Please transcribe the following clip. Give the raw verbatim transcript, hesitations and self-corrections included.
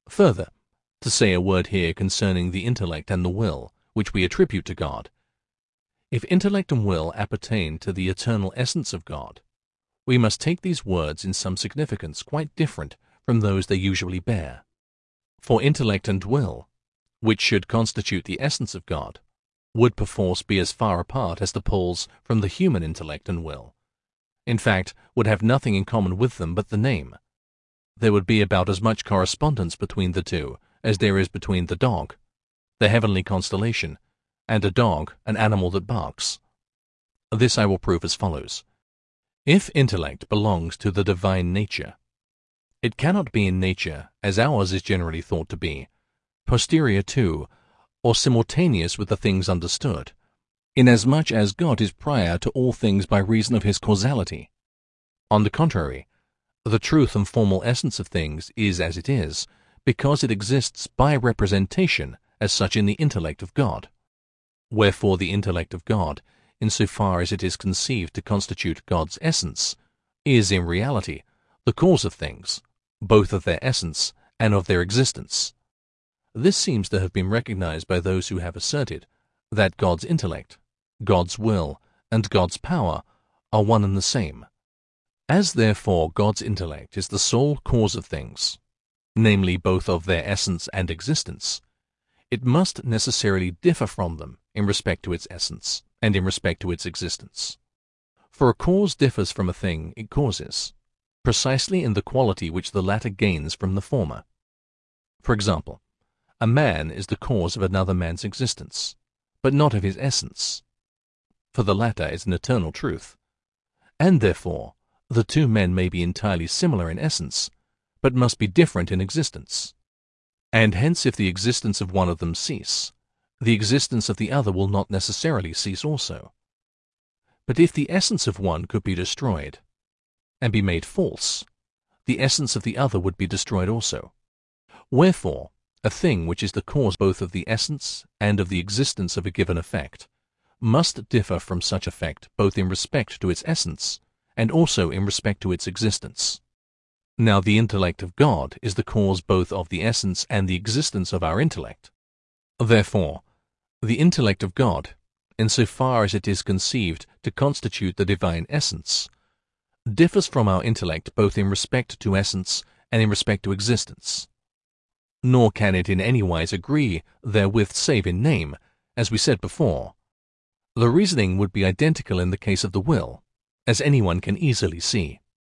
Further, to say a word here concerning the intellect and the will, which we attribute to God. If intellect and will appertain to the eternal essence of God, we must take these words in some significance quite different from those they usually bear. For intellect and will, which should constitute the essence of God, would perforce be as far apart as the poles from the human intellect and will. In fact, would have nothing in common with them but the name. There would be about as much correspondence between the two as there is between the dog, the heavenly constellation, and a dog, an animal that barks. This I will prove as follows. If intellect belongs to the divine nature, it cannot be in nature, as ours is generally thought to be, posterior to, or simultaneous with the things understood, inasmuch as God is prior to all things by reason of his causality. On the contrary, the truth and formal essence of things is as it is, because it exists by representation as such in the intellect of God. Wherefore the intellect of God, in so far as it is conceived to constitute God's essence, is in reality the cause of things, both of their essence and of their existence. This seems to have been recognized by those who have asserted that God's intellect, God's will, and God's power are one and the same. As therefore God's intellect is the sole cause of things, namely both of their essence and existence, it must necessarily differ from them in respect to its essence and in respect to its existence. For a cause differs from a thing it causes, precisely in the quality which the latter gains from the former. For example, a man is the cause of another man's existence, but not of his essence, for the latter is an eternal truth, and therefore the two men may be entirely similar in essence, but must be different in existence. And hence if the existence of one of them cease, the existence of the other will not necessarily cease also. But if the essence of one could be destroyed, and be made false, the essence of the other would be destroyed also. Wherefore, a thing which is the cause both of the essence and of the existence of a given effect must differ from such effect both in respect to its essence and also in respect to its existence. Now the intellect of God is the cause both of the essence and the existence of our intellect. Therefore, the intellect of God, in so far as it is conceived to constitute the divine essence, differs from our intellect both in respect to essence and in respect to existence. Nor can it in any wise agree therewith save in name, as we said before. The reasoning would be identical in the case of the will, as anyone can easily see.